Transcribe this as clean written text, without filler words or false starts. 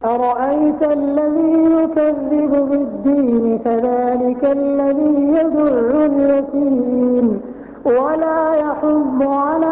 أرأيت الذي يكذب بالدين فذلك الذي يدع اليتيم ولا يحض على